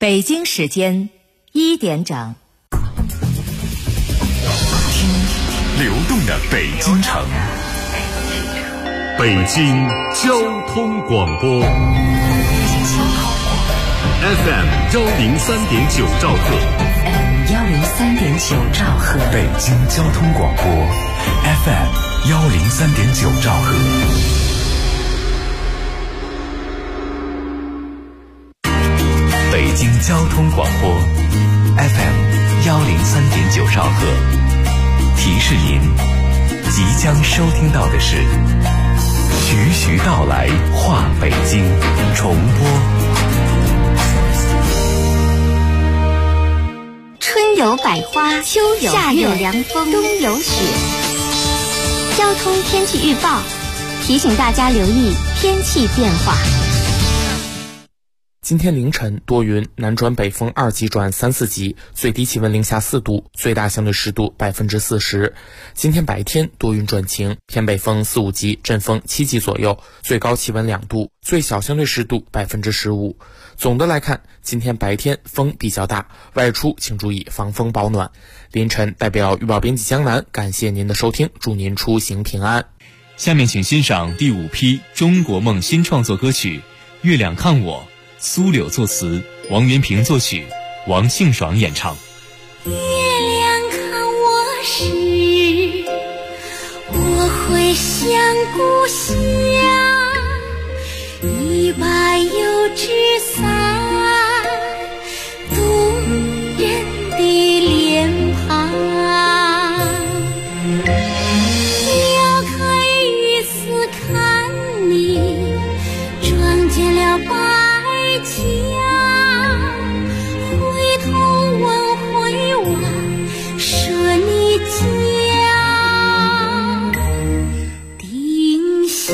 北京时间1点整， 听流动的北京城，北京交通广播 FM 103.9兆赫 103.9兆赫， 北京交通广播 FM 103.9兆赫。北京交通广播 FM 103.9兆赫，提示您即将收听到的是徐徐道来话北京重播。 春有百花，秋有夏有凉风，冬有雪。交通天气预报提醒大家留意天气变化。 今天凌晨多云，南转北风2级转3、4级，最低气温零下4度，最大相对湿度40%。今天白天多云转晴，偏北风4、5级，阵风7级左右，最高气温2度，最小相对湿度15%。总的来看，今天白天风比较大，外出请注意防风保暖。凌晨代表预报编辑江南，感谢您的收听，祝您出行平安。 下面请欣赏第5批中国梦新创作歌曲《月亮看我》，苏柳作词，王元平作曲，王庆爽演唱。 月亮看我时，我会想故乡，一把油纸伞，动人的脸庞，撩开雨丝看你，撞见了白墙，回头问回我，说你家丁香。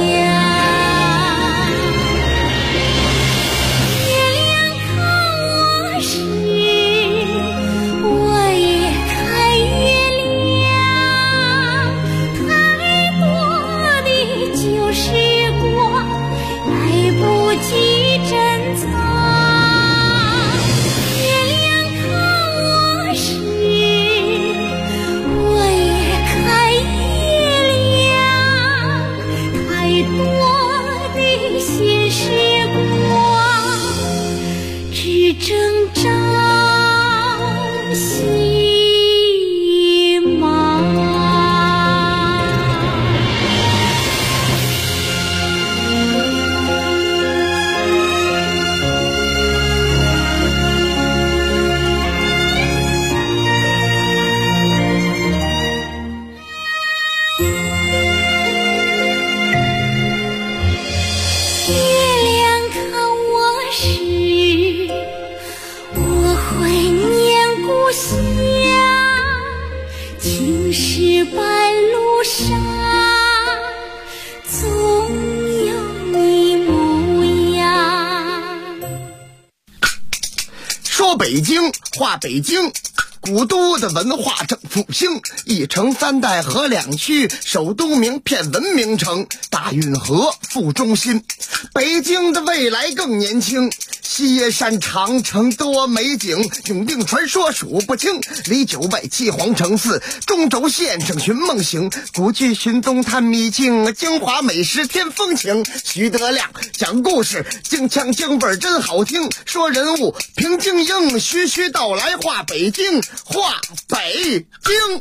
北京话北京，古都的文化正复兴，一城3代合2区，首都名片文明城，大运河副中心。北京的未来更年轻，西山长城多美景，永定传说数不清，离9拜7皇城寺，中轴线上寻梦行，古剧寻踪探秘境，京华美食添风情。徐德亮讲故事，京腔京味真好听，说人物平静应，徐徐道来话北京，话北京。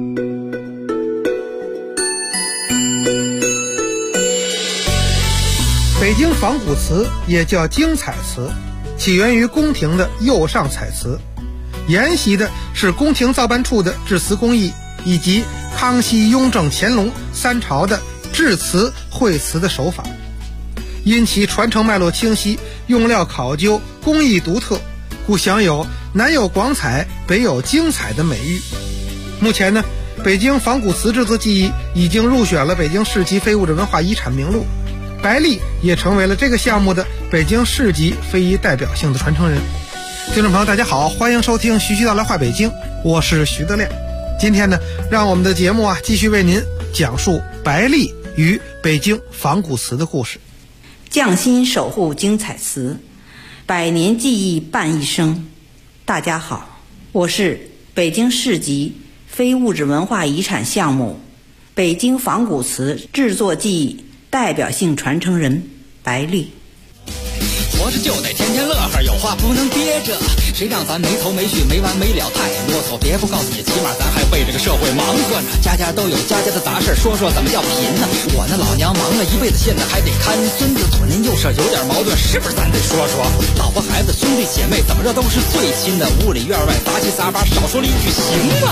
北京仿古词也叫京彩词，起源于宫廷的釉上彩瓷，沿袭的是宫廷造办处的制瓷工艺，以及康熙、雍正、乾隆3朝的制瓷绘瓷的手法。因其传承脉络清晰，用料考究，工艺独特，故享有南有广彩，北有京彩的美誉。目前呢，北京仿古瓷制作技艺已经入选了北京市级非物质文化遗产名录，白丽也成为了这个项目的北京市级非遗代表性的传承人。听众朋友大家好，欢迎收听徐徐道来话北京，我是徐德亮。今天呢，让我们的节目继续为您讲述白丽与北京仿古瓷的故事。 匠心守护京彩瓷， 百年记忆伴一生。大家好，我是北京市级非物质文化遗产项目北京仿古瓷制作技艺代表性传承人白丽。 活着就得天天乐呵，有话不能憋着，谁让咱没头没绪没完没了太啰嗦。别不告诉你，起码咱还为这个社会忙活呢。家家都有家家的杂事，说说怎么叫贫呢？我那老娘忙了一辈子，现在还得看孙子，左邻右舍有点矛盾，是不是咱得说说？老婆孩子兄弟姐妹怎么着都是最亲的，屋里院外杂七杂八，少说了一句行吗？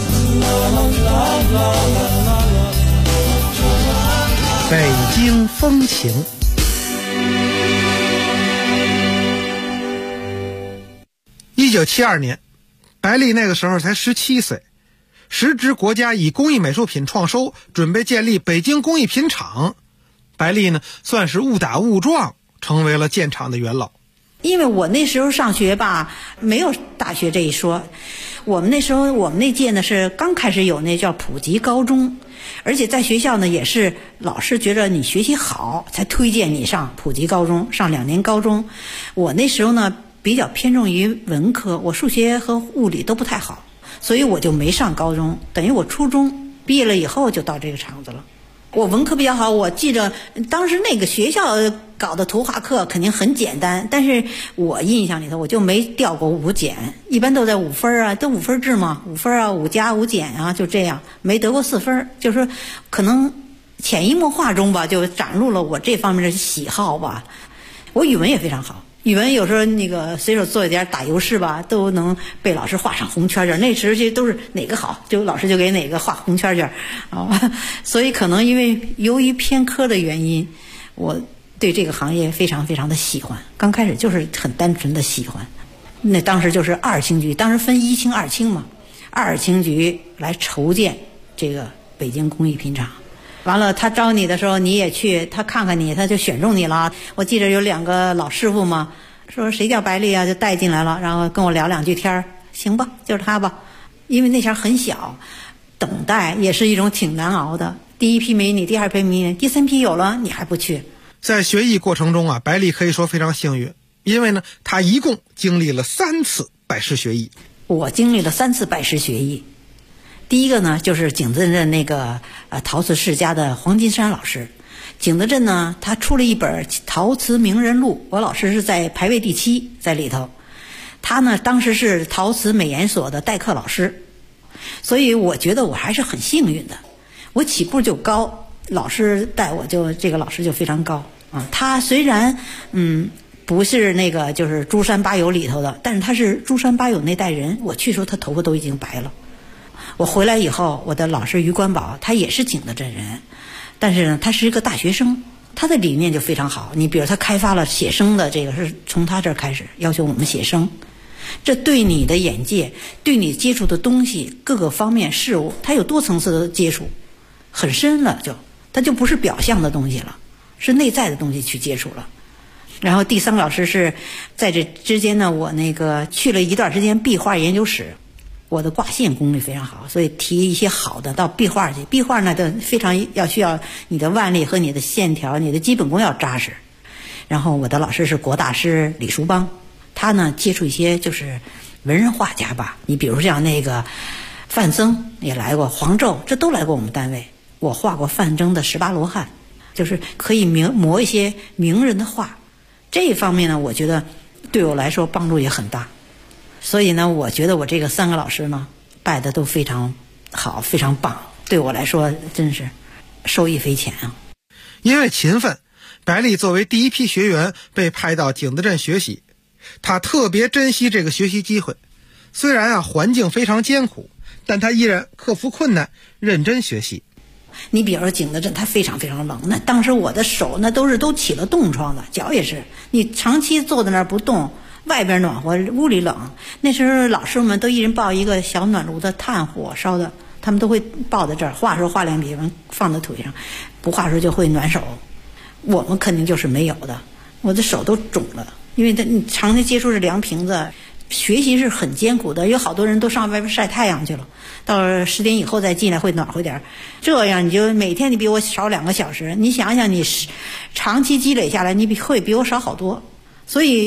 北京风情。1972年，白丽那个时候才17岁，时值国家以工艺美术品创收，准备建立北京工艺品厂。白丽呢，算是误打误撞成为了建厂的元老。 因为我那时候上学吧，没有大学这一说。我们那时候，我们那届呢是刚开始有那叫普及高中，而且在学校呢也是老师觉得你学习好，才推荐你上普及高中，上2年高中。我那时候呢比较偏重于文科，我数学和物理都不太好，所以我就没上高中，等于我初中毕业了以后就到这个厂子了。我文科比较好，我记着当时那个学校搞的图画课肯定很简单，但是我印象里头我就没掉过5减，一般都在5分啊，都5分制嘛，5分啊，5加5减啊，就这样，没得过4分。就是说可能潜移默化中吧，就展露了我这方面的喜好吧。我语文也非常好，语文有时候那个随手做一点打油诗吧，都能被老师画上红圈圈。那时候都是哪个好，就老师就给哪个画红圈圈啊。所以可能因为由于偏科的原因，我对这个行业非常非常的喜欢。刚开始就是很单纯的喜欢。那当时就是2轻局，当时分1轻2轻嘛，2轻局来筹建这个北京工艺品厂。完了他招你的时候你也去，他看看你，他就选中你了。我记得有2个老师傅嘛，说谁叫白丽啊，就带进来了，然后跟我聊2句天，行吧，就是他吧。因为那前很小，等待也是一种挺难熬的。第1批没你，第2批没你，第3批有了你还不去。 在学艺过程中啊，白丽可以说非常幸运，因为呢他一共经历了3次拜师学艺。 我经历了3次拜师学艺。第一个呢就是景德镇那个陶瓷世家的黄金山老师。景德镇呢他出了一本陶瓷名人录，我老师是在排位第7在里头。他呢当时是陶瓷美研所的代课老师，所以我觉得我还是很幸运的。我起步就高，老师带我就这个老师就非常高啊。他虽然不是那个就是珠山八友里头的，但是他是珠山八友那代人。我去时候他头发都已经白了。我回来以后，我的老师于关宝他也是景德镇人，但是呢他是一个大学生，他的理念就非常好。你比如他开发了写生的，这个是从他这儿开始要求我们写生，这对你的眼界，对你接触的东西各个方面事物，他有多层次的接触，很深了，他就不是表象的东西了，是内在的东西去接触了。然后第3个老师是在这之间呢，我那个去了一段时间壁画研究室，我的挂线功力非常好，所以提一些好的到壁画去。壁画呢就非常需要你的腕力和你的线条，你的基本功要扎实。然后我的老师是国大师李叔邦，他呢接触一些就是文人画家吧，你比如像那个范增也来过，黄胄这都来过我们单位。我画过范增的18罗汉，就是可以摹一些名人的画。这一方面呢我觉得对我来说帮助也很大。所以呢我觉得我这个3个老师呢拜的都非常好，非常棒，对我来说真是受益匪浅啊。 因为勤奋，白丽作为第1批学员被派到景德镇学习，他特别珍惜这个学习机会。虽然环境非常艰苦，但他依然克服困难，认真学习。 你比如说景德镇它非常非常冷，那当时我的手那都起了冻疮的，脚也是，你长期坐在那儿不动，外边暖和屋里冷。那时候老师们都一人抱一个小暖炉的炭火烧的，他们都会抱在这儿，画的时候画2笔放在腿上，不画的时候就会暖手。我们肯定就是没有的，我的手都肿了，因为你长期接触是凉瓶子，学习是很艰苦的。有好多人都上外边晒太阳去了，到10点以后再进来会暖和点，这样你就每天你比我少2个小时，你想想你长期积累下来，你会比我少好多。所以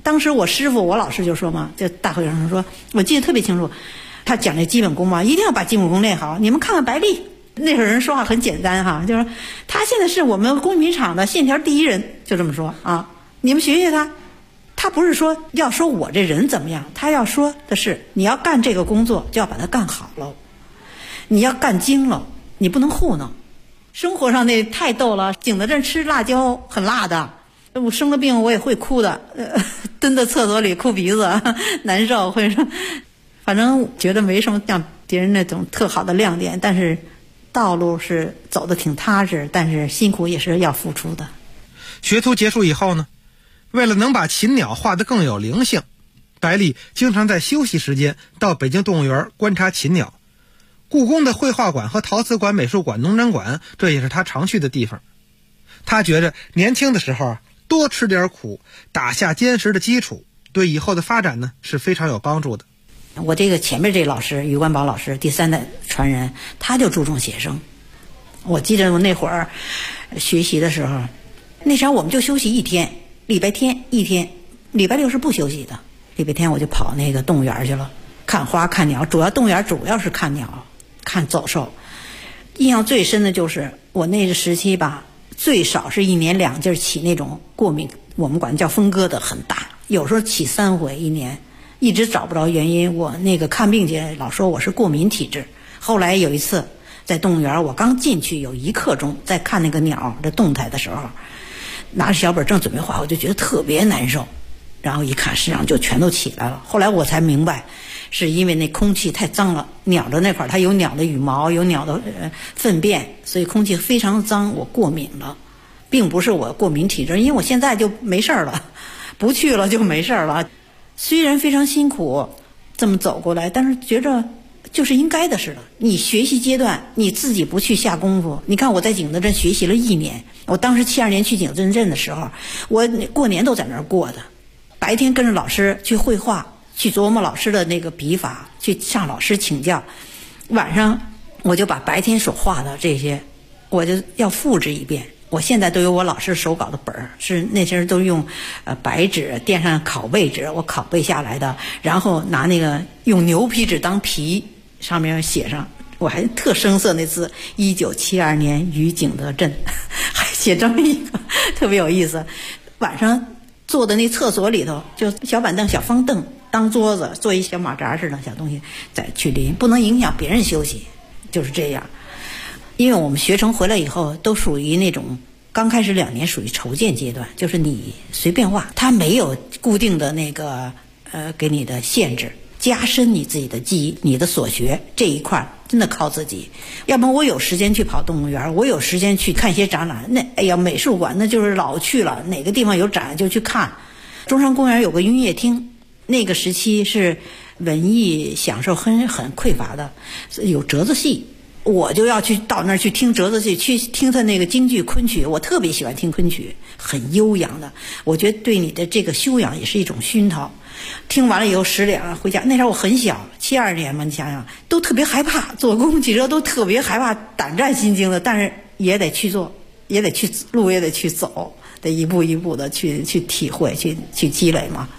当时我师傅我老师就说嘛，这大会上说，我记得特别清楚，他讲这基本功嘛，一定要把基本功练好。你们看看白丽，那会儿人说话很简单哈，就是他现在是我们工品厂的线条第一人，就这么说啊。你们学学他，他不是说要说我这人怎么样，他要说的是你要干这个工作就要把它干好了，你要干精了，你不能糊弄。生活上那太逗了，景德镇吃辣椒很辣的，我生了病我也会哭的，蹲在厕所里哭鼻子难受，会说，反正觉得没什么像别人那种特好的亮点，但是道路是走得挺踏实，但是辛苦也是要付出的。 学徒结束以后呢，为了能把禽鸟画得更有灵性，白丽经常在休息时间到北京动物园观察禽鸟。故宫的绘画馆和陶瓷馆、美术馆、农展馆，这也是他常去的地方。他觉着年轻的时候多吃点苦，打下坚实的基础，对以后的发展呢是非常有帮助的。 我这个前面这老师于冠宝老师第3代传人，他就注重写生。我记得我那会儿学习的时候，那时候我们就休息一天，礼拜天一天，礼拜六是不休息的。礼拜天我就跑那个动物园去了，看花看鸟，动物园主要是看鸟看走兽。印象最深的就是我那个时期吧，最少是1年2季起那种过敏，我们管叫风疙瘩很大，有时候起3回1年，一直找不着原因。我那个看病去老说我是过敏体质。后来有一次在动物园，我刚进去有1刻钟，在看那个鸟的动态的时候，拿着小本正准备画，我就觉得特别难受，然后一看身上就全都起来了。后来我才明白，是因为那空气太脏了，鸟的那块它有鸟的羽毛，有鸟的粪便，所以空气非常脏，我过敏了，并不是我过敏体质，因为我现在就没事了，不去了就没事了。虽然非常辛苦这么走过来，但是觉着就是应该的似的。你学习阶段你自己不去下功夫，你看我在景德镇学习了1年，我当时72年去景德镇的时候，我过年都在那儿过的，白天跟着老师去绘画，去琢磨老师的那个笔法，去向老师请教，晚上我就把白天所画的这些我就要复制一遍。我现在都有我老师手稿的本儿，是那些人都用白纸垫上拷贝纸，我拷贝下来的，然后拿那个用牛皮纸当皮，上面写上，我还特生涩那字1972年于景德镇，还写这么一个特别有意思。晚上坐的那厕所里头，就小板凳小方凳当桌子，做一小马扎似的小东西再去临，不能影响别人休息，就是这样。因为我们学成回来以后都属于那种刚开始2年属于筹建阶段，就是你随便画，它没有固定的那个给你的限制，加深你自己的记忆，你的所学这一块真的靠自己。要不然我有时间去跑动物园，我有时间去看一些展览，那哎呀美术馆那就是老去了，哪个地方有展就去看。中山公园有个音乐厅，那个时期是文艺享受很匮乏的，有折子戏，我就要去到那儿去听折子戏，去听他那个京剧昆曲，我特别喜欢听昆曲，很悠扬的，我觉得对你的这个修养也是一种熏陶。听完了以后10点回家，那时候我很小，72年嘛，你想想都特别害怕，坐公共汽车都特别害怕，胆战心惊的，但是也得去做，也得去路，也得去走，得一步一步的去体会，去积累嘛。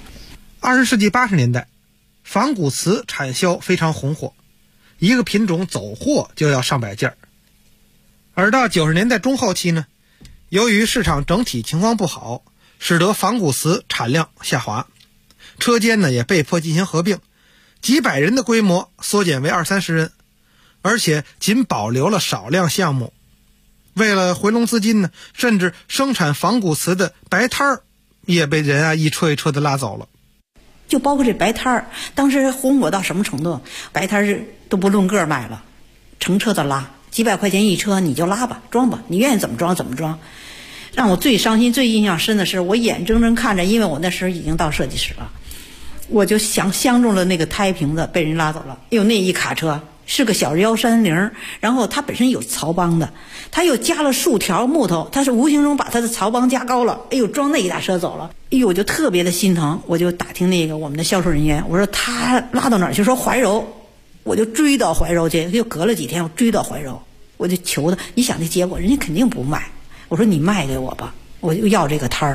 20世纪80年代，仿古瓷产销非常红火，一个品种走货就要上百件。而到90年代中后期呢，由于市场整体情况不好，使得仿古瓷产量下滑，车间呢也被迫进行合并，几百人的规模缩减为20-30人，而且仅保留了少量项目。为了回笼资金呢，甚至生产仿古瓷的白摊儿也被人一车一车的拉走了。 就包括这白摊儿，当时红火到什么程度？白摊儿都不论个卖了，成车的拉，几百块钱一车，你就拉吧，装吧，你愿意怎么装怎么装。让我最伤心、最印象深的是，我眼睁睁看着，因为我那时候已经到设计室了，我就相中了那个胎瓶子被人拉走了。哎呦，那一卡车是个小130，然后它本身有槽帮的，它又加了数条木头，它是无形中把它的槽帮加高了。哎呦，装那一大车走了，哎呦，我就特别的心疼，我就打听那个我们的销售人员，我说他拉到哪儿去？说怀柔，我就追到怀柔去，又隔了几天我追到怀柔，我就求他，你想这结果人家肯定不卖，我说你卖给我吧，我就要这个摊儿，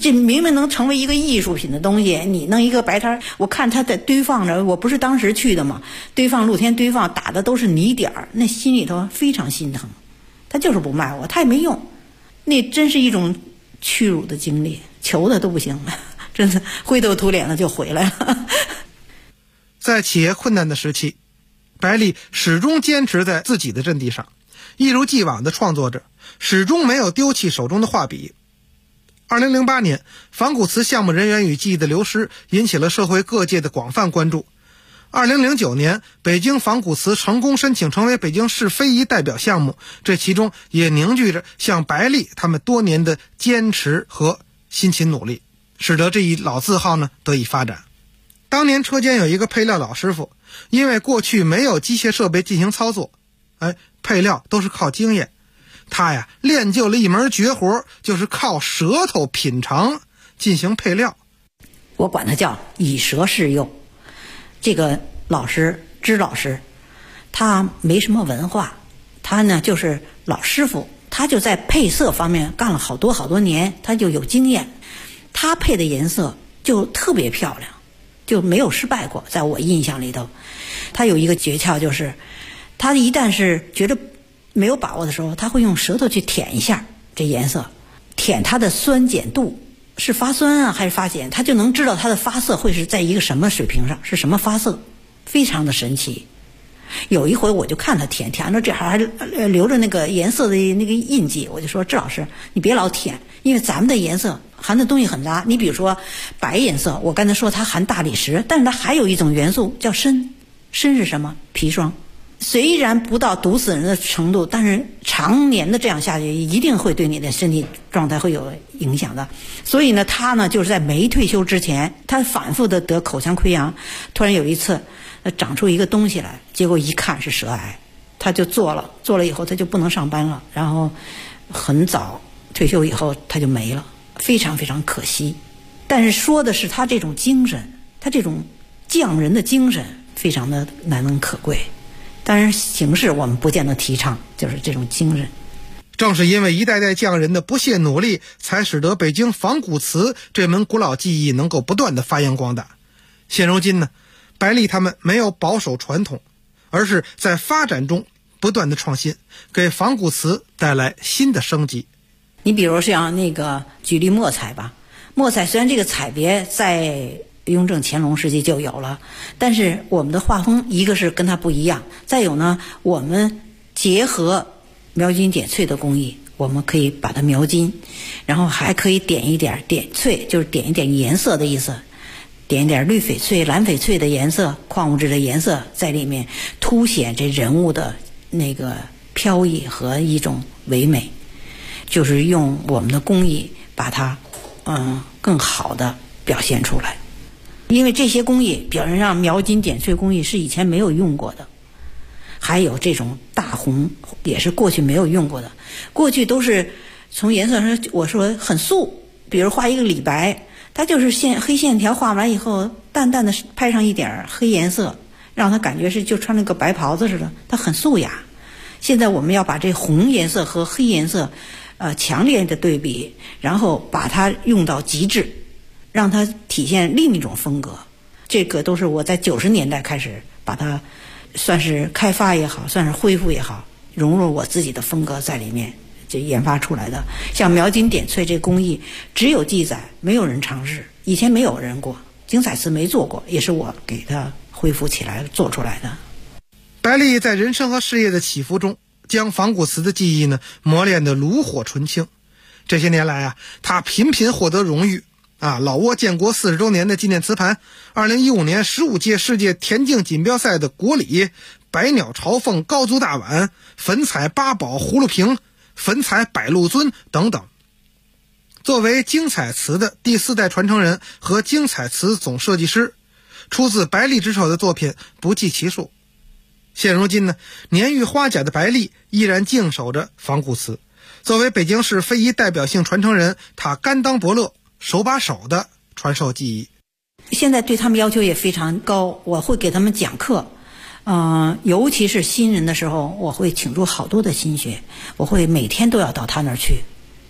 这明明能成为一个艺术品的东西，你弄一个摆摊，我看它在堆放着，我不是当时去的嘛，堆放露天堆放，打的都是泥点儿，那心里头非常心疼。他就是不卖我，他也没用，那真是一种屈辱的经历，求的都不行了，真的灰头土脸的就回来了。 在企业困难的时期，白丽始终坚持在自己的阵地上，一如既往地创作着，始终没有丢弃手中的画笔。2008年，仿古瓷项目人员与技艺的流失引起了社会各界的广泛关注。2009年，北京仿古瓷成功申请成为北京市非遗代表项目，这其中也凝聚着像白丽他们多年的坚持和辛勤努力，使得这一老字号呢得以发展。当年车间有一个配料老师傅，因为过去没有机械设备进行操作，配料都是靠经验，他呀练就了一门绝活，就是靠舌头品尝进行配料。 我管他叫以舌试釉。这个老师支老师，他没什么文化，他呢就是老师傅，他就在配色方面干了好多年，他就有经验，他配的颜色就特别漂亮，就没有失败过。在我印象里头，他有一个诀窍，就是他一旦是觉得没有把握的时候，他会用舌头去舔一下这颜色，舔它的酸碱度是发酸啊还是发碱，他就能知道它的发色会是在一个什么水平上，是什么发色，非常的神奇。有一回我就看他舔着这还留着那个颜色的那个印记，我就说支老师你别老舔，因为咱们的颜色含的东西很杂。你比如说白颜色，我刚才说它含大理石，但是它还有一种元素叫砷。砷是什么？砒霜。虽然不到毒死人的程度，但是常年的这样下去一定会对你的身体状态会有影响的。所以呢他呢就是在没退休之前，他反复的得口腔溃疡，突然有一次长出一个东西来，结果一看是舌癌，他就做了以后他就不能上班了，然后很早退休以后他就没了，非常非常可惜。但是说的是他这种精神，他这种匠人的精神非常的难能可贵，当然形式我们不见得提倡，就是这种精神。 正是因为一代代匠人的不懈努力，才使得北京仿古瓷这门古老技艺能够不断的发扬光大。现如今呢，白丽他们没有保守传统，而是在发展中不断的创新，给仿古瓷带来新的升级。 你比如像那个举例墨彩吧，墨彩虽然这个彩别在雍正乾隆时期就有了，但是我们的画风一个是跟它不一样，再有呢我们结合描金点翠的工艺，我们可以把它描金，然后还可以点一点点翠，就是点一点颜色的意思，点一点绿翡翠蓝翡翠的颜色，矿物质的颜色在里面，凸显这人物的那个飘逸和一种唯美，就是用我们的工艺把它更好的表现出来。因为这些工艺表现上描金点翠工艺是以前没有用过的，还有这种大红也是过去没有用过的。过去都是从颜色上我说很素，比如画一个李白，它就是黑线条画完以后淡淡的拍上一点黑颜色，让它感觉是就穿了个白袍子似的，它很素雅。现在我们要把这红颜色和黑颜色强烈的对比，然后把它用到极致，让它体现另一种风格。这个都是我在90年代开始把它算是开发也好，算是恢复也好，融入我自己的风格在里面就研发出来的。像描金点翠这工艺只有记载，没有人尝试，以前没有人过，精彩瓷没做过，也是我给它恢复起来做出来的。 白丽在人生和事业的起伏中，将仿古瓷的技艺呢磨练得炉火纯青。这些年来他频频获得荣誉老挝建国40周年的纪念瓷盘，2015年15届世界田径锦标赛的国礼，百鸟朝凤高足大碗，粉彩八宝葫芦瓶，粉彩百鹿尊等等。作为精彩瓷的第4代传承人和精彩瓷总设计师，出自白丽之手的作品不计其数。现如今呢，年逾花甲的白丽依然静守着仿古瓷。作为北京市非遗代表性传承人，他甘当伯乐，手把手的传授技艺。 现在对他们要求也非常高，我会给他们讲课，尤其是新人的时候，我会倾注好多的心血，我会每天都要到他那儿去，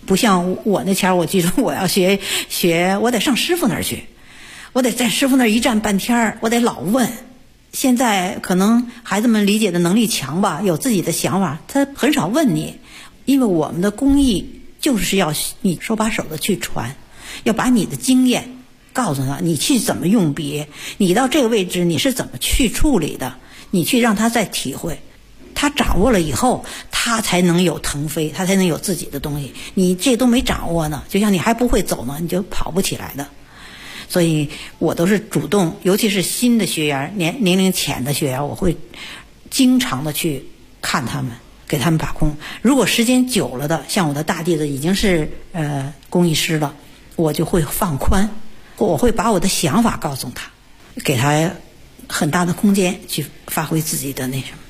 不像我那前儿，我记住我要学，我得上师傅那儿去，我得在师傅那儿一站半天儿，我得老问。现在可能孩子们理解的能力强吧，有自己的想法，他很少问你，因为我们的工艺就是要你手把手的去传，要把你的经验告诉他，你去怎么用笔，你到这个位置你是怎么去处理的，你去让他再体会。他掌握了以后，他才能有腾飞，他才能有自己的东西。你这都没掌握呢，就像你还不会走呢，你就跑不起来的。所以我都是主动，尤其是新的学员，年龄浅的学员，我会经常的去看他们，给他们把控。如果时间久了的，像我的大弟子已经是工艺师了，我就会放宽，我会把我的想法告诉他，给他很大的空间去发挥自己的那什么。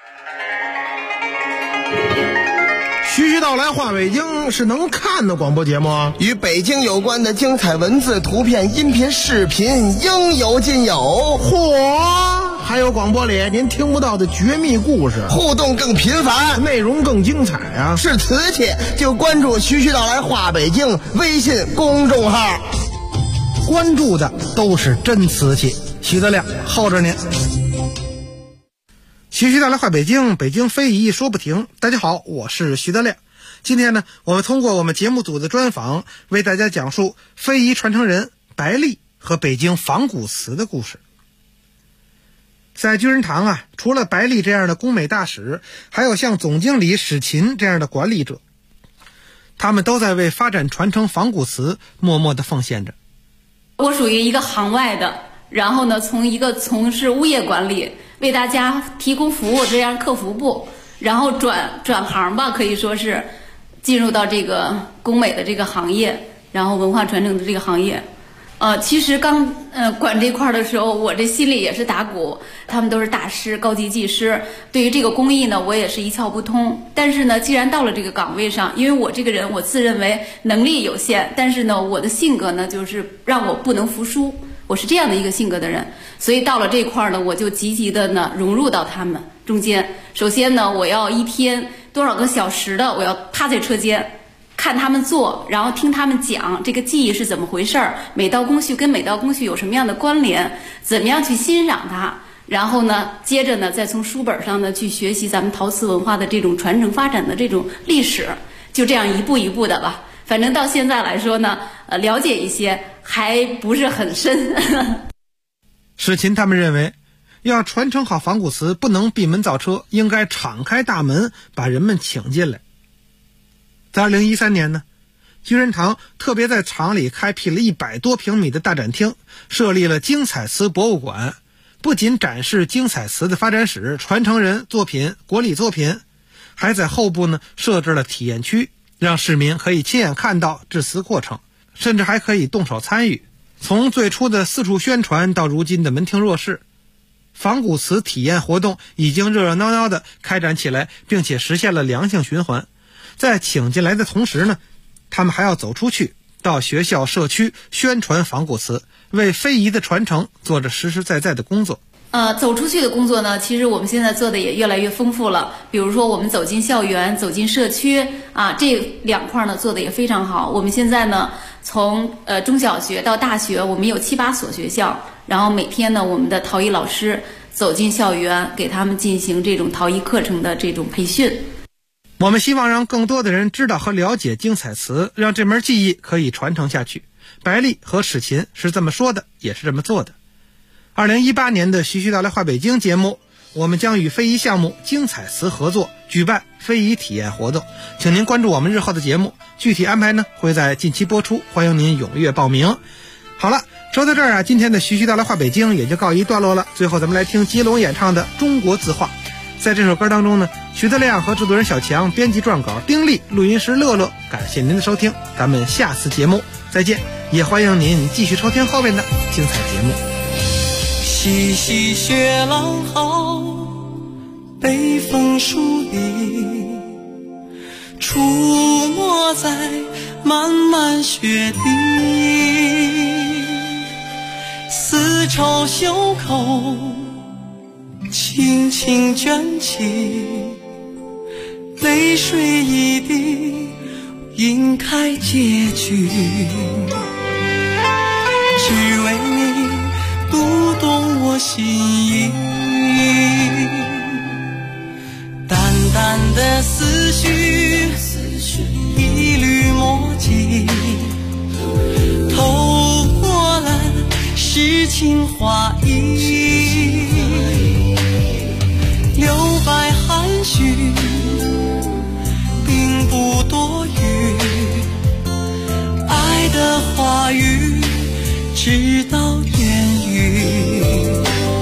徐徐道来话北京是能看的广播节目啊， 与北京有关的精彩文字、图片、音频、视频应有尽有。 嚯，还有广播里您听不到的绝密故事， 互动更频繁， 内容更精彩啊！ 是瓷器就关注徐徐道来话北京微信公众号， 关注的都是真瓷器。徐德亮候着您。徐徐道来话北京，北京非遗说不停。大家好，我是徐德亮。今天呢，我们通过我们节目组的专访，为大家讲述非遗传承人白丽和北京仿古瓷的故事。在居仁堂啊，除了白丽这样的工美大使，还有像总经理史勤这样的管理者，他们都在为发展传承仿古瓷默默地奉献着。 我属于一个行外的，然后呢，从一个从事物业管理，为大家提供服务这样客服部，然后转行吧，可以说是进入到这个工美的这个行业，然后文化传承的这个行业。其实刚管这块的时候，我这心里也是打鼓，他们都是大师、高级技师，对于这个工艺呢，我也是一窍不通。但是呢，既然到了这个岗位上，因为我这个人我自认为能力有限，但是呢，我的性格呢就是让我不能服输，我是这样的一个性格的人，所以到了这块呢，我就积极的呢融入到他们中间。首先呢，我要一天多少个小时的，我要趴在车间看他们做，然后听他们讲这个技艺是怎么回事儿，每道工序跟每道工序有什么样的关联，怎么样去欣赏它，然后呢，接着呢再从书本上呢去学习咱们陶瓷文化的这种传承发展的这种历史，就这样一步一步的吧。反正到现在来说呢，了解一些，还不是很深。 史勤他们认为，要传承好仿古瓷，不能闭门造车，应该敞开大门，把人们请进来。在2013年呢，居仁堂特别在厂里开辟了100多平米的大展厅，设立了精彩瓷博物馆，不仅展示精彩瓷的发展史、传承人作品、国礼作品，还在后部呢设置了体验区，让市民可以亲眼看到制瓷过程，甚至还可以动手参与。从最初的四处宣传到如今的门庭若市，仿古瓷体验活动已经热热闹闹地开展起来，并且实现了良性循环。在请进来的同时呢，他们还要走出去，到学校社区宣传仿古瓷，为非遗的传承做着实实在在的工作。 走出去的工作呢，其实我们现在做的也越来越丰富了。比如说我们走进校园、走进社区啊，这2块呢做的也非常好。我们现在呢，从中小学到大学，我们有7、8所学校，然后每天呢，我们的陶艺老师走进校园，给他们进行这种陶艺课程的这种培训。 我们希望让更多的人知道和了解精彩瓷，让这门技艺可以传承下去。白丽和史勤是这么说的，也是这么做的。2018年的徐徐道来话北京节目，我们将与非遗项目精彩瓷合作举办非遗体验活动，请您关注我们日后的节目，具体安排呢会在近期播出，欢迎您踊跃报名。好了，说到这儿啊，今天的徐徐道来话北京也就告一段落了。最后咱们来听接龙演唱的《中国字画》。在这首歌当中呢，徐德亮和制作人小强，编辑撰稿丁力，录音师乐乐，感谢您的收听，咱们下次节目再见，也欢迎您继续收听后面的精彩节目。 细细雪浪号，北风疏离，出没在漫漫雪地，丝绸袖口轻轻卷起，泪水一滴迎开结局，只为你读懂我心意。淡淡的思绪，一缕墨迹，透过了诗情画意，留白含蓄，并不多余。爱的话语，直到言语，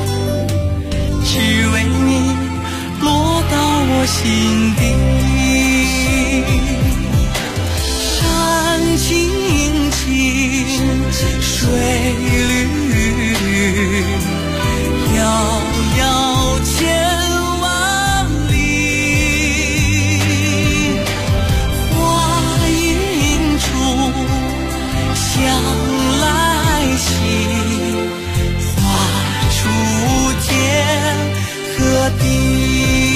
只为你落到我心底。山青青，水绿，遥遥千万里，花影处香来袭，画出天和地。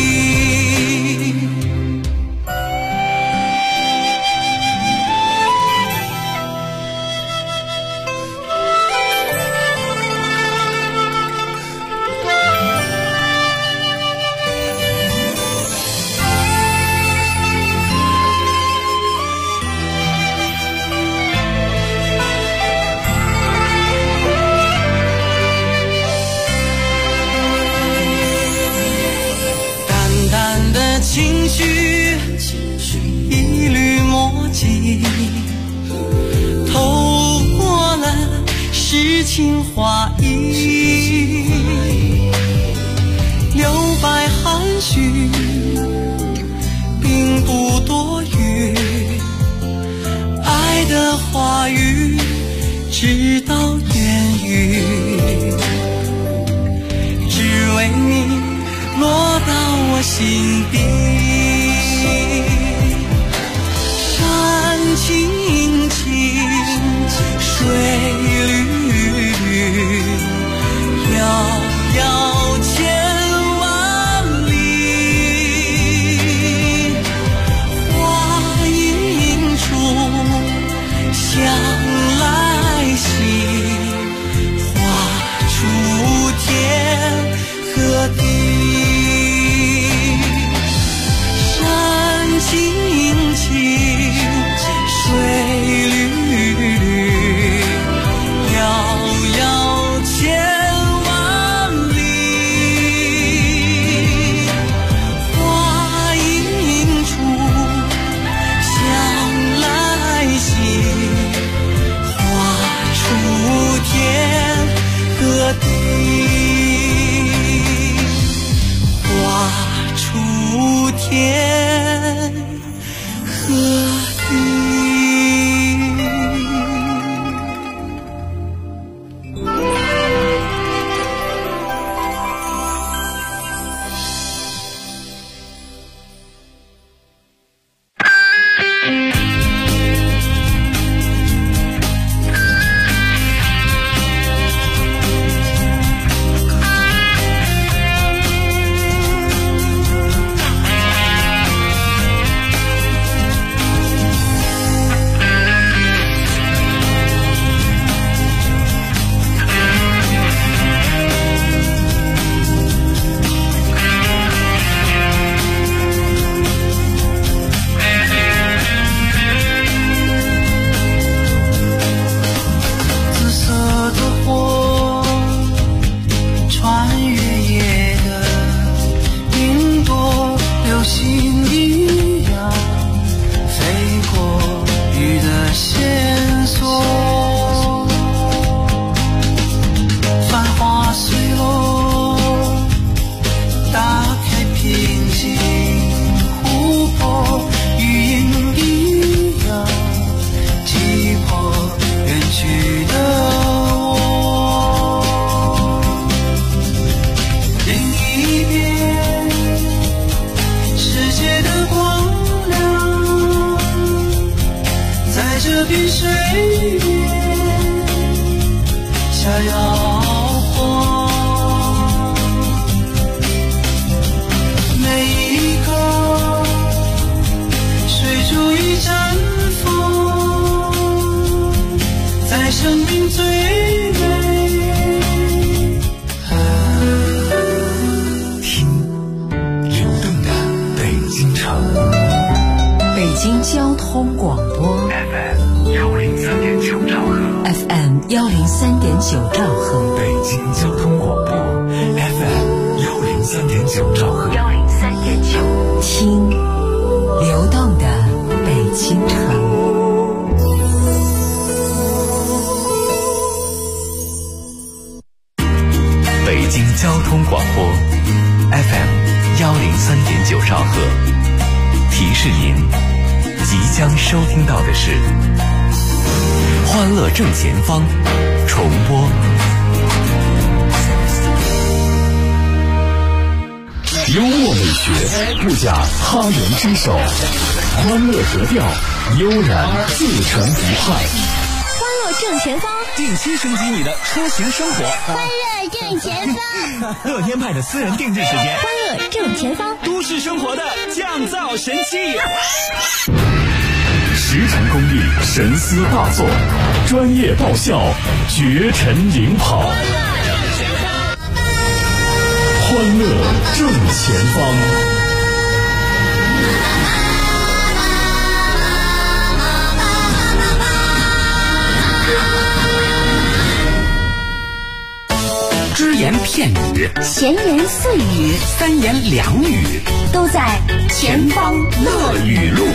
情绪，一缕墨迹，透过了诗情画意，留白含蓄，并不多余。爱的话语，直到言语，只为你落到我心底。山青青，水绿，遥遥千万里，花影处香来袭，画出天和地。青青，水绿，遥遥千万里，花影处香来袭，画出天和地，画出天和地。每一刻，水珠一绽命最美。 听流动的北京城， 北京交通广播 FM103.9兆赫 ，FM103.9兆赫， 北京交通广播 FM103.9兆赫 ，103.9，听流动的北京城。 北京交通广播 FM103.9兆赫，提示您即将收听到的是欢乐正前方重播。幽默美学不假他人之手，欢乐格调悠然自成一派。 欢乐正前方， 定期升级你的出行生活。 欢乐正前方， 乐天派的私人定制时间。 欢乐正前方， 都市生活的降噪神器。 十成功力神思大作，专业爆笑绝尘领跑。欢乐正前方。 只言片语， 闲言碎语， 三言两语， 都在前方乐语录。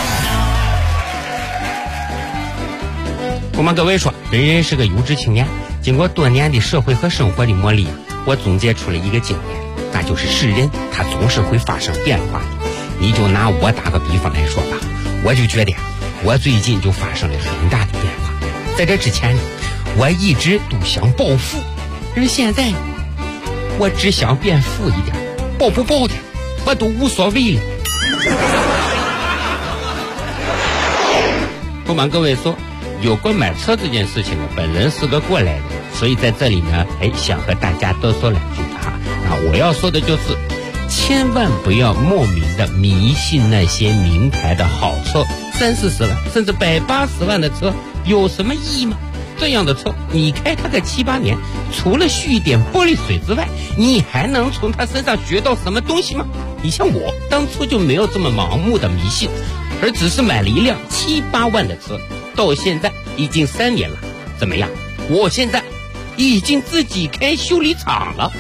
我们各位说，人是个有志青年，经过多年的社会和生活的磨砺，我总结出了一个经验，那就是世人他总是会发生变化的。你就拿我打个比方来说吧，我就觉得我最近就发生了很大的变化。在这之前呢，我一直都想暴富，而现在我只想变富一点，暴不暴的我都无所谓了。不瞒各位说，有关买车这件事情呢，本人是个过来人，所以在这里呢，想和大家多说两句哈。我要说的就是，千万不要莫名的迷信那些名牌的好车，30-40万甚至180万的车，有什么意义吗？这样的车，你开它个7-8年，除了续一点玻璃水之外，你还能从它身上学到什么东西吗？你像我当初就没有这么盲目的迷信，而只是买了一辆7-8万的车，到现在已经3年了。怎么样？我现在已经自己开修理厂了。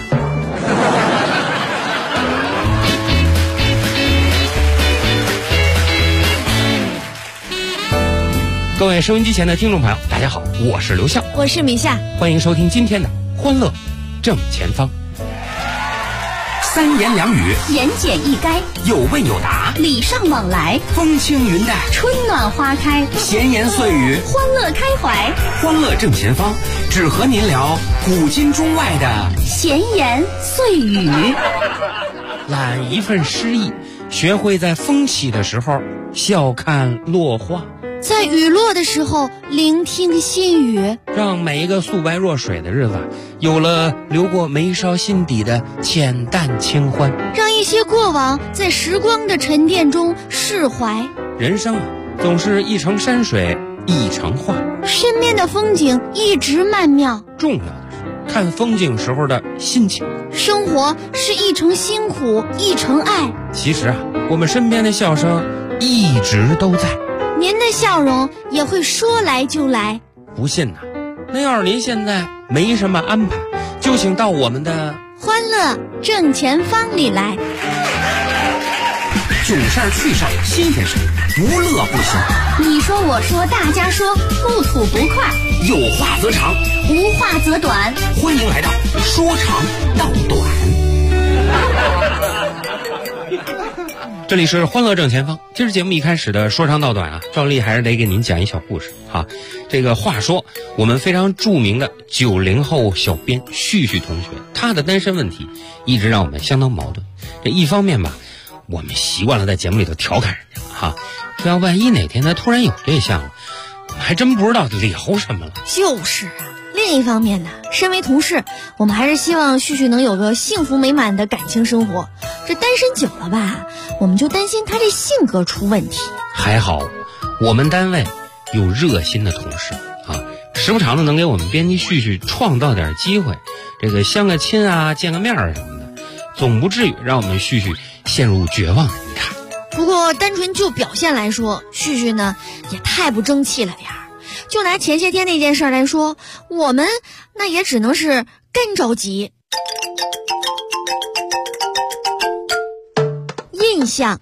各位收音机前的听众朋友，大家好，我是刘向， 我是米夏， 欢迎收听今天的欢乐正前方。三言两语， 言简意赅， 有问有答， 礼尚往来， 风轻云淡， 春暖花开， 闲言碎语， 欢乐开怀。 欢乐正前方，只和您聊古今中外的闲言碎语。 揽一份诗意，学会在风起的时候笑看落花， 在雨落的时候聆听细语， 让每一个素白若水的日子有了流过眉梢心底的浅淡清欢， 让一些过往在时光的沉淀中释怀。 人生总是一程山水一程画， 身边的风景一直曼妙， 重要的是看风景时候的心情。 生活是一程辛苦一程爱， 其实我们身边的笑声一直都在， 您的笑容也会说来就来。 不信那要是您现在没什么安排，就请到我们的欢乐正前方里来。 囧事儿趣事儿新鲜事儿，无乐不行。 你说我说大家说，不吐不快， 有话则长， 无话则短。 欢迎来到说长道短。这里是欢乐正前方。今儿节目一开始的说长道短照例还是得给您讲一小故事这个话说，我们非常著名的90后小编旭旭同学，他的单身问题一直让我们相当矛盾。这一方面吧，我们习惯了在节目里头调侃人家这要万一哪天他突然有对象了，我们还真不知道聊什么了。 就是另一方面呢，身为同事，我们还是希望旭旭能有个幸福美满的感情生活。这单身久了吧，我们就担心他这性格出问题。 还好我们单位有热心的同事时不常的能给我们编辑旭旭创造点机会，这个相个亲啊，见个面啊什么的，总不至于让我们旭旭陷入绝望。你看， 不过单纯就表现来说，旭旭呢也太不争气了点儿。就拿前些天那件事来说，我们那也只能是更着急。印象。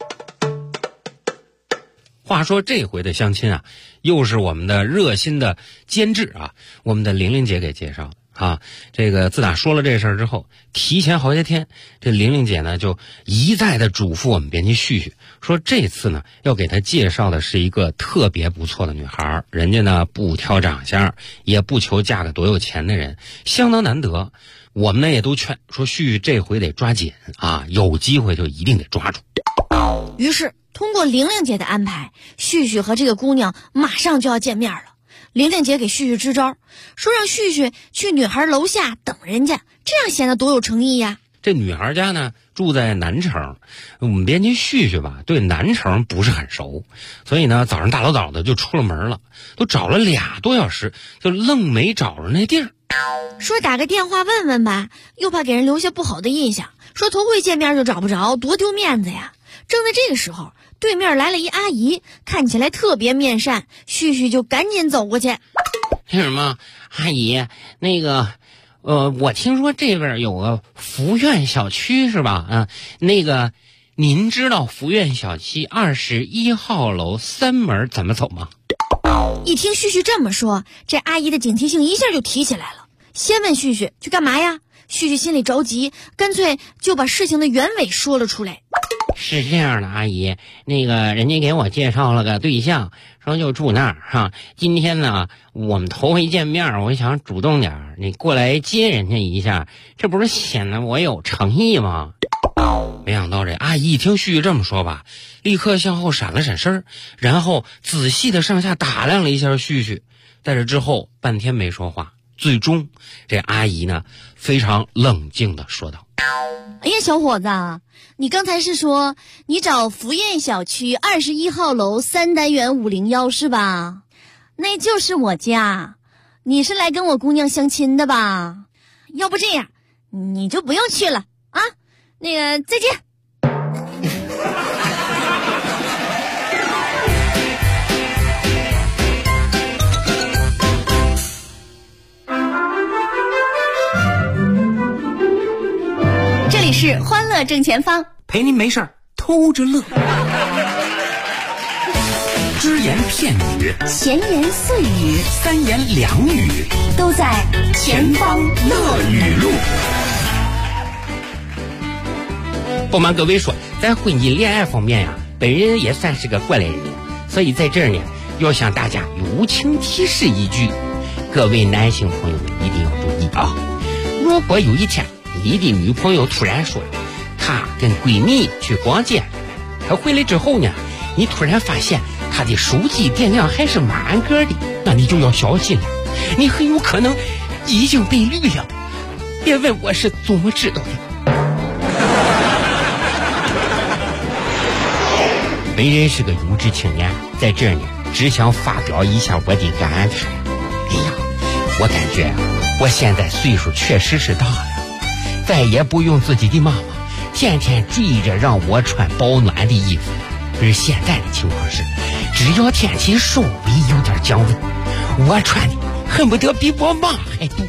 话说这回的相亲啊，又是我们的热心的监制啊，我们的玲玲姐给介绍的啊。这个自打说了这事儿之后，提前好些天，这玲玲姐呢就一再的嘱咐我们编辑旭旭，说这次呢要给她介绍的是一个特别不错的女孩，人家呢不挑长相，也不求嫁个多有钱的人，相当难得。我们呢也都劝说旭旭这回得抓紧啊，有机会就一定得抓住。 于是通过玲玲姐的安排，旭旭和这个姑娘马上就要见面了。玲玲姐给旭旭支招，说让旭旭去女孩楼下等人家，这样显得多有诚意呀。 这女孩家呢住在南城，我们编辑旭旭吧对南城不是很熟，所以呢早上大老早的就出了门了，都找了2多小时，就愣没找着那地儿。 说打个电话问问吧，又怕给人留下不好的印象，说头回见面就找不着，多丢面子呀。正在这个时候，对面来了一阿姨，看起来特别面善，旭旭就赶紧走过去。 那什么，阿姨，那个我听说这边有个福苑小区是吧？那个您知道福苑小区21号楼3门怎么走吗？ 一听旭旭这么说，这阿姨的警惕性一下就提起来了，先问旭旭去干嘛呀？旭旭心里着急，干脆就把事情的原委说了出来。 是这样的，阿姨，那个人家给我介绍了个对象，说就住那儿哈。今天呢，我们头回见面，我想主动点，你过来接人家一下，这不是显得我有诚意吗？没想到这阿姨一听旭旭这么说吧，立刻向后闪了闪身，然后仔细的上下打量了一下旭旭，在这之后半天没说话，最终这阿姨呢非常冷静的说道： 哎呀，小伙子，你刚才是说你找福苑小区21号楼3单元501是吧？那就是我家，你是来跟我姑娘相亲的吧？要不这样，你就不用去了啊，那个再见。这里是欢乐正前方， 陪您没事儿偷着乐。只言片语， 闲言碎语， 三言两语， 都在前方乐语录。 不瞒各位说，在婚姻恋爱方面呀，本人也算是个过来人，所以在这儿呢，要向大家友情提示一句：各位男性朋友们一定要注意啊！如果有一天你的女朋友突然说她跟闺蜜去逛街，她回来之后呢，你突然发现她的手机电量还是满格的，那你就要小心了，你很有可能已经被绿了。别问我是怎么知道的。本人是个有志青年，在这儿呢，只想发表一下我的感慨。哎呀，我感觉我现在岁数确实是大了，再也不用自己的妈妈天天追着让我穿保暖的衣服。而现在的情况是，只要天气稍微有点降温，我穿的恨不得比我妈还多。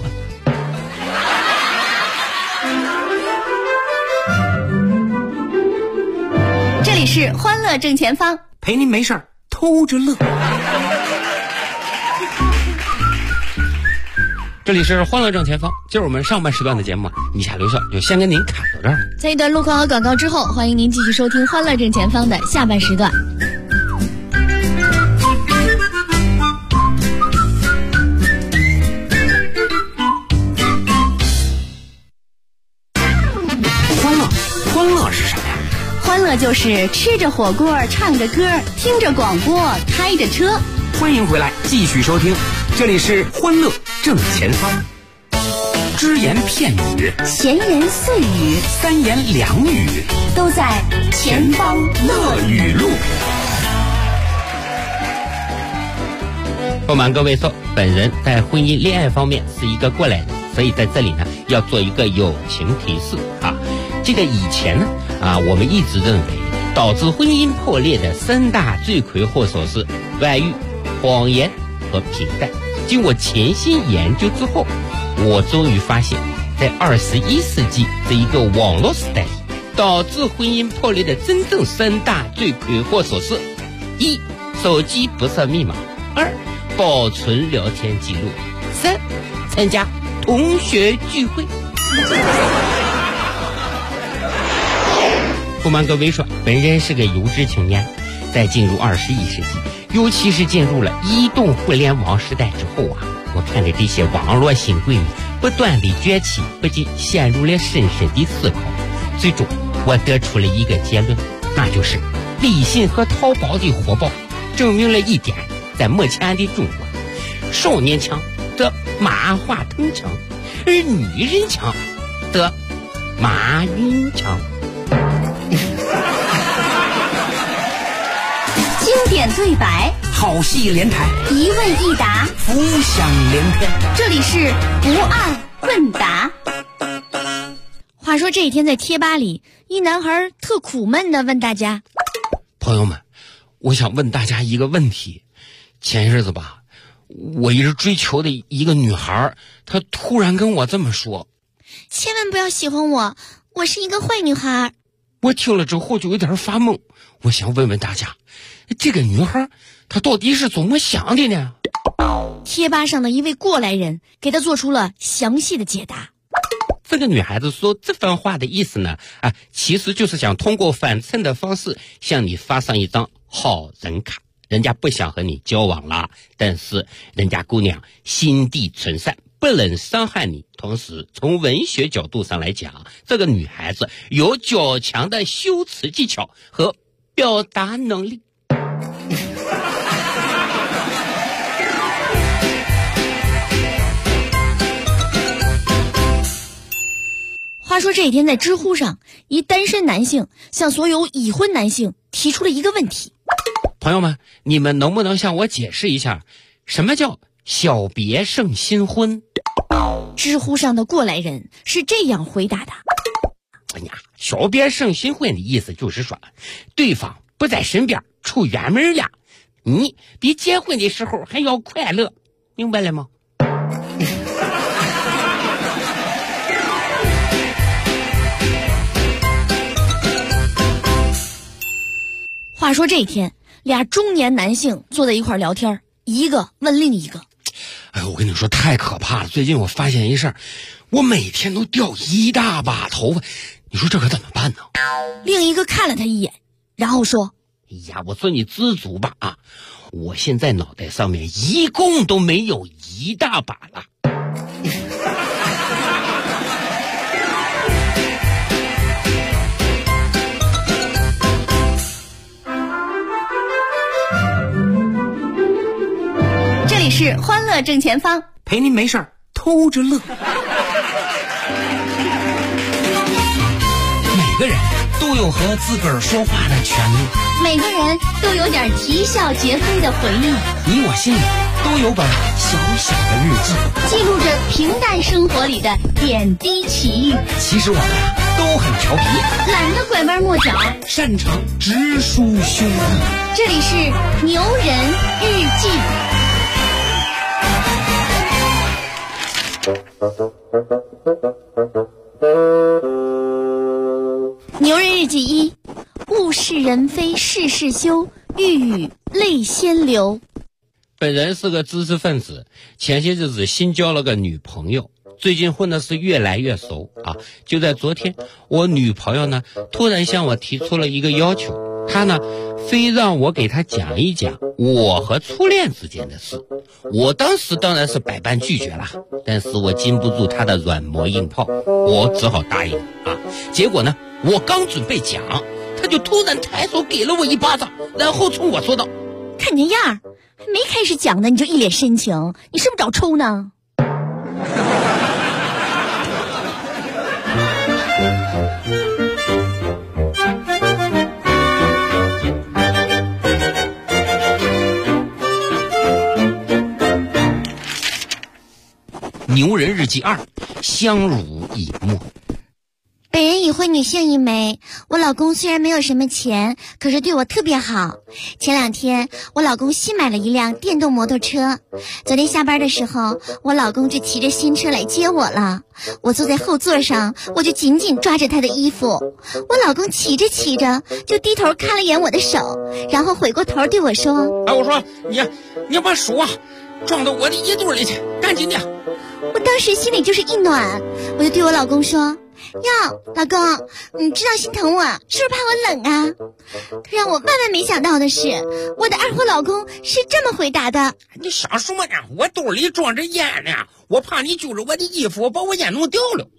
这里是欢乐正前方， 陪您没事儿偷着乐。 这里是欢乐正前方，今儿我们上半时段的节目以下留校就先跟您看到这儿。 在一段路况和广告之后，欢迎您继续收听欢乐正前方的下半时段。 欢乐是什么呀？ 欢乐就是吃着火锅，唱着歌，听着广播，开着车。 欢迎回来，继续收听，这里是欢乐正前方。只言片语， 闲言碎语， 三言两语， 都在前方乐语录。 不瞒各位说，本人在婚姻恋爱方面是一个过来人，所以在这里呢要做一个友情提示啊。这个以前呢我们一直认为导致婚姻破裂的3大罪魁祸首是外遇、谎言和平淡。经过潜心研究之后，我终于发现，在21世纪这一个网络时代，导致婚姻破裂的真正3大罪魁祸首是： 1. 手机不设密码； 2. 保存聊天记录； 3. 参加同学聚会。不瞒各位说，本人是个有志青年，在进入21世纪，尤其是进入了移动互联网时代之后我看着这些网络新贵们不断地崛起，不禁陷入了深深的思考。最终我得出了一个结论，那就是微信和淘宝的火爆证明了一点，在目前的中国，少年强得马化腾强，而女人强得马云强。 经典对白， 好戏连台， 一问一答， 浮想联翩。 这里是不二问答。话说这一天在贴吧里，一男孩特苦闷地问大家： 朋友们，我想问大家一个问题。前日子吧，我一直追求的一个女孩，她突然跟我这么说： 千万不要喜欢我，我是一个坏女孩。 我听了之后就有点发懵，我想问问大家，这个女孩她到底是怎么想的呢？ 贴吧上的一位过来人给她做出了详细的解答。 这个女孩子说这番话的意思呢，其实就是想通过反衬的方式向你发上一张好人卡。人家不想和你交往了，但是人家姑娘心地纯善，不能伤害你。同时从文学角度上来讲，这个女孩子有较强的修辞技巧和表达能力。 话说这一天在知乎上，一单身男性向所有已婚男性提出了一个问题： 朋友们，你们能不能向我解释一下，什么叫小别胜新婚？ 知乎上的过来人是这样回答的： 小别胜新婚的意思就是说，对方不在身边，出远门了，你比结婚的时候还要快乐，明白了吗？ 话说这一天，俩中年男性坐在一块聊天，一个问另一个： 我跟你说太可怕了，最近我发现一事儿，我每天都掉一大把头发，你说这可怎么办呢？ 另一个看了他一眼，然后说： 我说你知足吧我现在脑袋上面一共都没有一大把了。 这里是欢乐正前方， 陪您没事儿偷着乐。每个人都有和自个儿说话的权利， 每个人都有点啼笑皆非的回忆。 你我心里都有本小小的日记， 记录着平淡生活里的点滴奇遇。 其实我们都很调皮， 懒得拐弯抹角， 擅长直抒胸臆。 这里是牛人日记。牛人日记1：物是人非事事休，欲语泪先流。 本人是个知识分子，前些日子新交了个女朋友，最近混的是越来越熟就在昨天，我女朋友呢突然向我提出了一个要求，她呢非让我给她讲一讲我和初恋之间的事。我当时当然是百般拒绝了，但是我禁不住她的软磨硬泡，我只好答应结果呢，我刚准备讲，她就突然抬手给了我一巴掌，然后冲我说道： 看你样儿，还没开始讲呢，你就一脸深情，你是不是找抽呢？ 牛人日记2，相濡以沫。 本人已婚女性一枚，我老公虽然没有什么钱，可是对我特别好。前2天我老公新买了一辆电动摩托车，昨天下班的时候，我老公就骑着新车来接我了。我坐在后座上，我就紧紧抓着他的衣服。我老公骑着骑着就低头看了眼我的手，然后回过头对我说： 我说你把手装到我的衣肚里去，赶紧的。 我当时心里就是一暖，我就对我老公说：哟，老公，你知道心疼我，是不是怕我冷啊？让我万万没想到的是，我的二货老公是这么回答的： 你想什么呢？我兜里装着烟呢，我怕你揪着我的衣服把我烟弄掉了。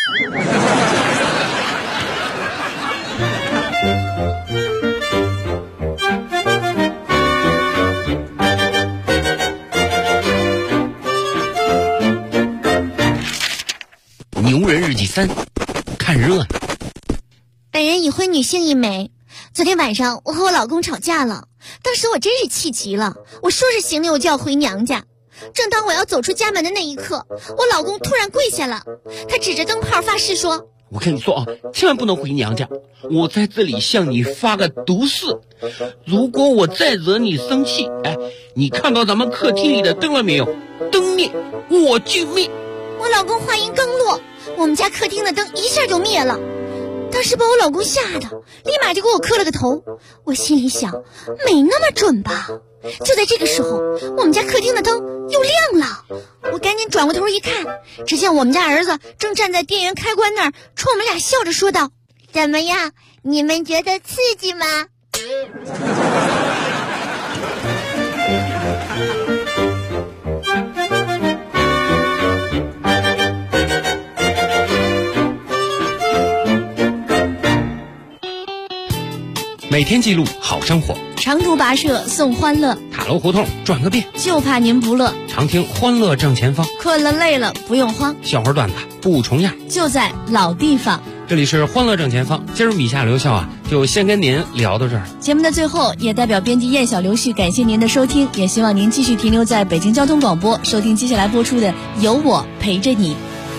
牛人日记3，看热闹。 本人已婚女性一枚。昨天晚上我和我老公吵架了，当时我真是气急了，我收拾行李我就要回娘家。正当我要走出家门的那一刻，我老公突然跪下了，他指着灯泡发誓说： 我跟你说千万不能回娘家，我在这里向你发个毒誓，如果我再惹你生气，你看到咱们客厅里的灯了没有？灯灭我就灭。 我老公话音刚落，我们家客厅的灯一下就灭了。当时把我老公吓得立马就给我磕了个头，我心里想，没那么准吧。就在这个时候，我们家客厅的灯又亮了，我赶紧转过头一看，只见我们家儿子正站在电源开关那儿，冲我们俩笑着说道：怎么样，你们觉得刺激吗？ 每天记录好生活， 长途跋涉送欢乐， 塔楼胡同转个遍， 就怕您不乐。 常听欢乐正前方， 困了累了不用慌， 笑话段子不重样， 就在老地方。 这里是欢乐正前方，今儿米夏刘笑就先跟您聊到这儿。 节目的最后，也代表编辑燕小刘旭感谢您的收听，也希望您继续停留在北京交通广播，收听接下来播出的《有我陪着你》。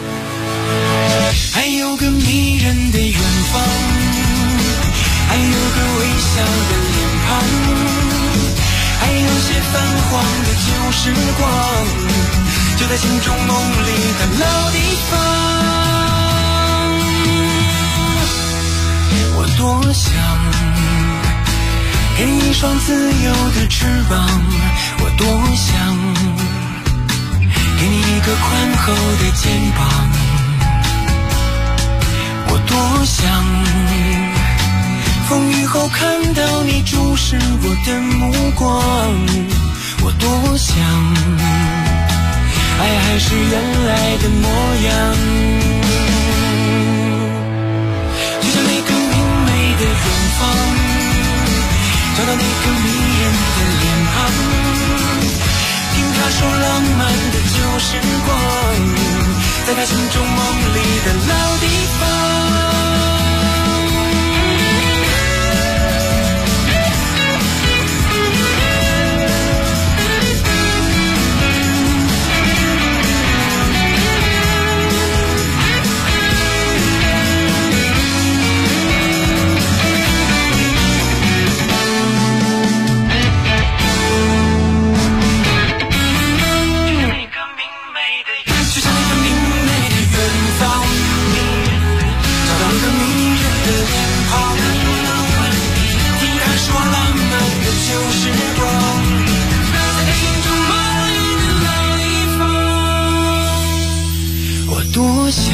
还有个迷人的远方，还有个微笑的脸庞，还有些泛黄的旧时光，就在心中梦里的老地方。我多想给你一双自由的翅膀，我多想给你一个宽厚的肩膀，我多想风雨后看到你注视我的目光，我多想爱还是原来的模样，就像那个明媚的远方，找到那个迷人的脸庞，听他说浪漫的旧时光，在他心中梦里的老地方。多想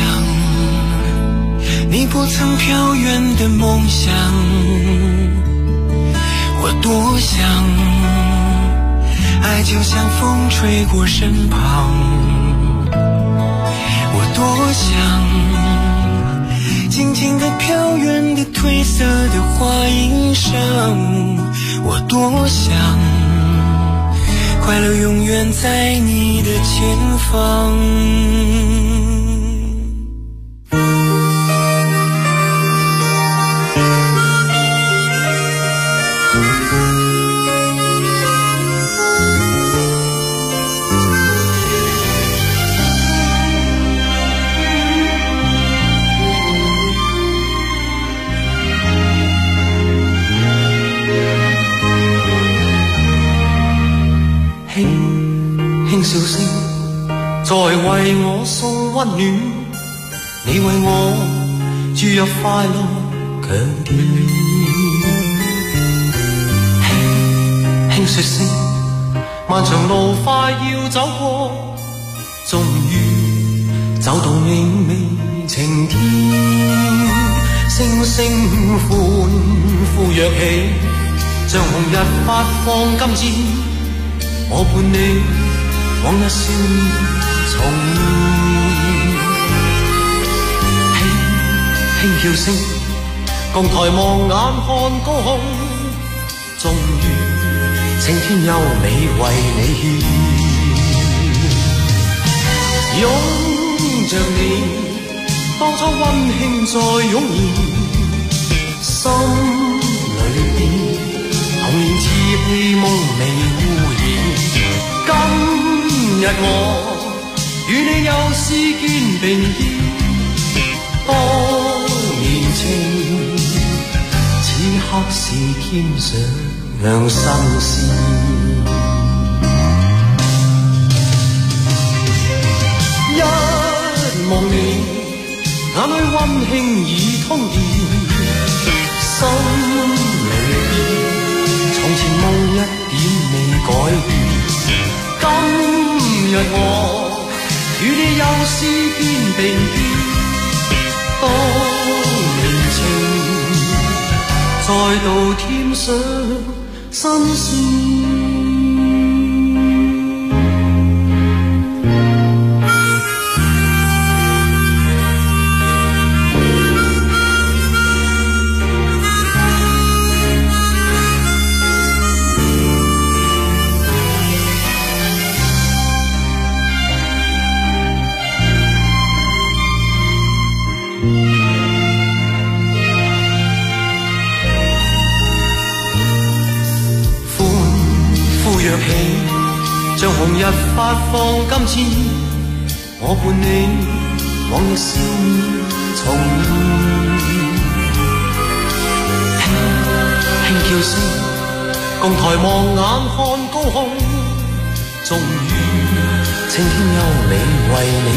你不曾飘远的梦想，我多想爱就像风吹过身旁，我多想静静地飘远的褪色的花衣裳，我多想快乐永远在你的前方。 輕笑聲在為我送溫暖，你為我注入快樂強電。輕說聲漫長路快要走過，終於走到明媚晴天，星星歡呼躍起，像紅日發放金箭，我伴你往日少年重現。輕叫聲共抬望眼看高空，終於青天優美為你獻，擁着你當初溫馨再湧現，心裏邊童年稚氣夢未污染。今日我與你又是肩並肩，當年情此刻是添上新鮮。一望你眼裏溫馨已通電，心裏邊從前夢一點未改變。今日我與你又是肩並肩，當年情再度添上新鮮。像紅日發放金箭，我伴你往日少年重現。輕叫聲共抬望眼看高空，終於青天優美為你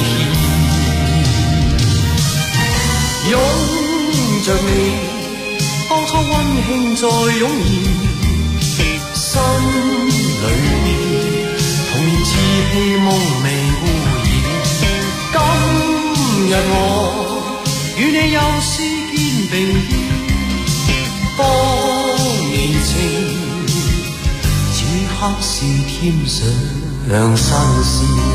獻，擁着你當初溫馨再湧現，心裏邊童年稚氣夢未污染。今日我與你又是肩並肩，當年情此刻是添上新鮮。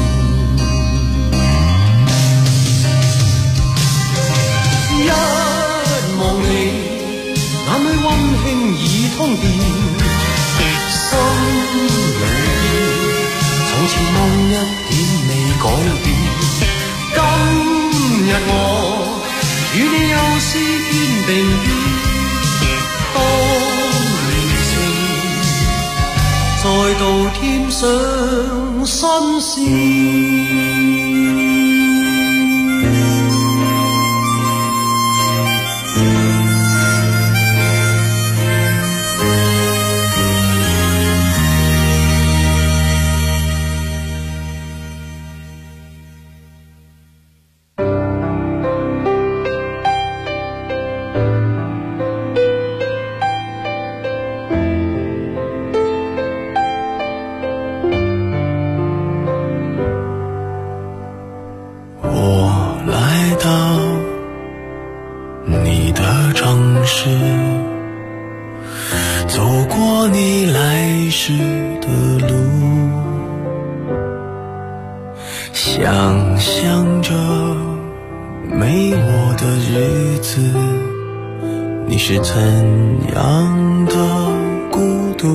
一望你眼裏溫馨已通電，心裏邊從前夢一點未改變。今日我與你又是肩並肩，當年情再度添上新鮮。想象着没我的日子，你是怎样的孤独？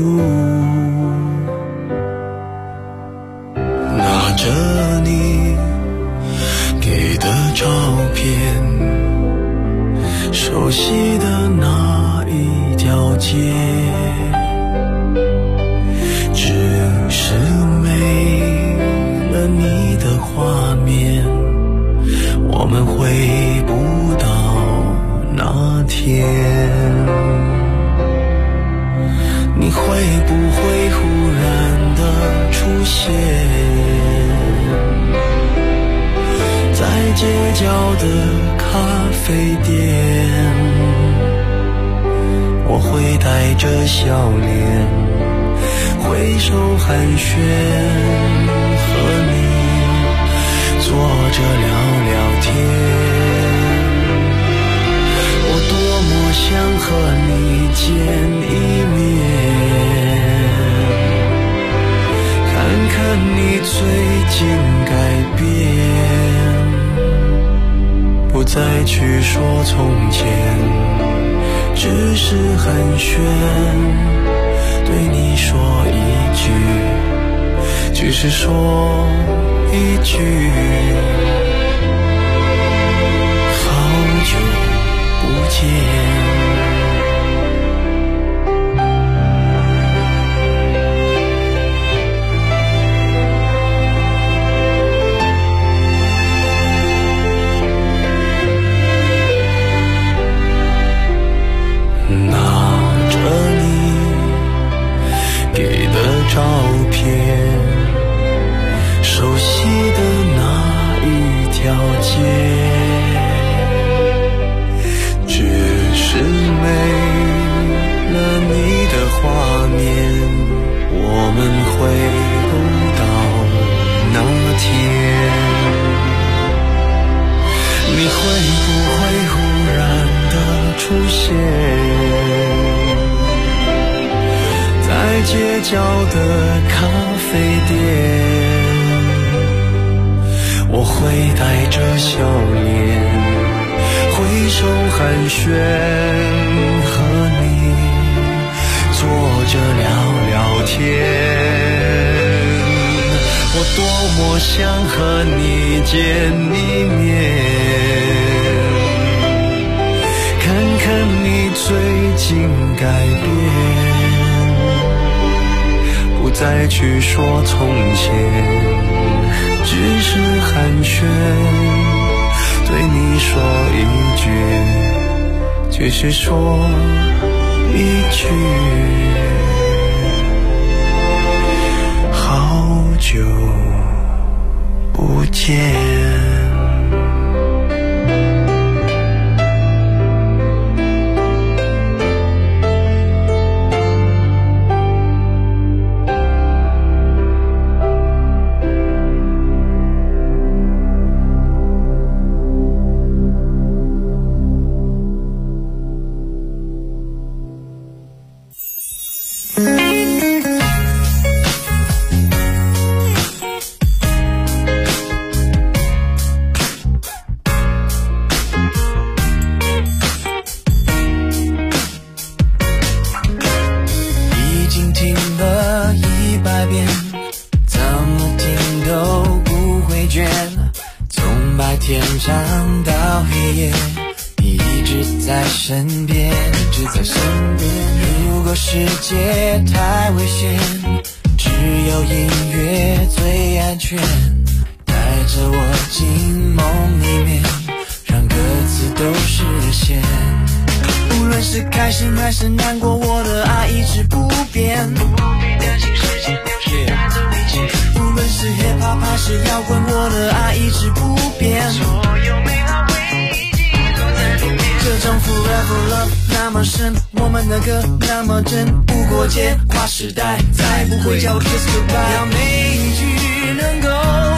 拿着你给的照片，熟悉的那一条街，只是没了你的画面，我们回不到那天。你会不会忽然的出现？ 街角的咖啡店，我会带着笑脸挥手寒暄，和你坐着聊聊天。我多么想和你见一面，看看你最近改变，不再去说从前，只是寒暄，对你说一句，只是说一句，好久不见。照片，熟悉的那一条街，只是没了你的画面，我们回不到那天。你会不会忽然的出现在街角的咖啡店？我会带着笑脸挥手寒暄，和你坐着聊聊天。我多么想和你见一面，看看你最近改变，不再去说从前，只是寒暄，对你说一句，只是说一句，好久不见。 时代再不会叫 kiss goodbye， 要每一句能够